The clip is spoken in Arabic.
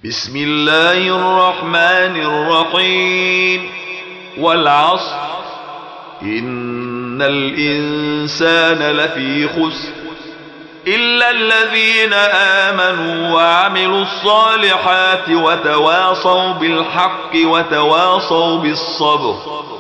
بسم الله الرحمن الرحيم. والعصر إن الإنسان لفي خسر إلا الذين آمنوا وعملوا الصالحات وتواصوا بالحق وتواصوا بالصبر.